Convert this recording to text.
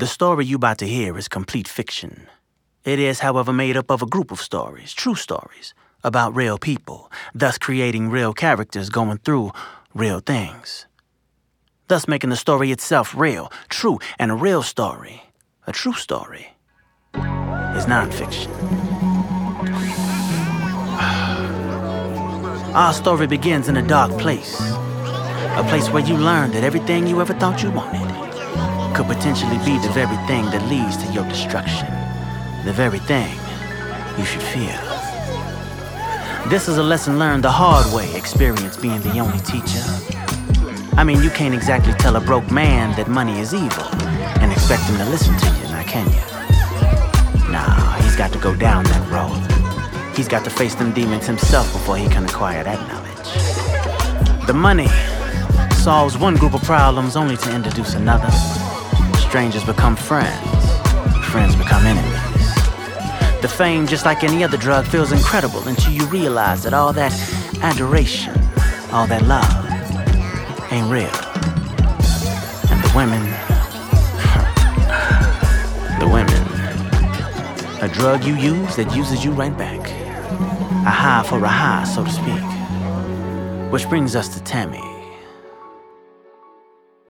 The story you about to hear is complete fiction. It is, however, made up of a group of stories, true stories, about real people, thus creating real characters going through real things. Thus making the story itself real, true, and a real story, a true story, is nonfiction. Our story begins in a dark place. A place where you learn that everything you ever thought you wanted could potentially be the very thing that leads to your destruction. The very thing you should fear. This is a lesson learned the hard way, experience being the only teacher. I mean, you can't exactly tell a broke man that money is evil and expect him to listen to you, now can you? Nah, he's got to go down that road. He's got to face them demons himself before he can acquire that knowledge. The money solves one group of problems only to introduce another. Strangers become friends, friends become enemies. The fame, just like any other drug, feels incredible until you realize that all that adoration, all that love, ain't real. And the women, a drug you use that uses you right back. A high for a high, so to speak. Which brings us to Tammy.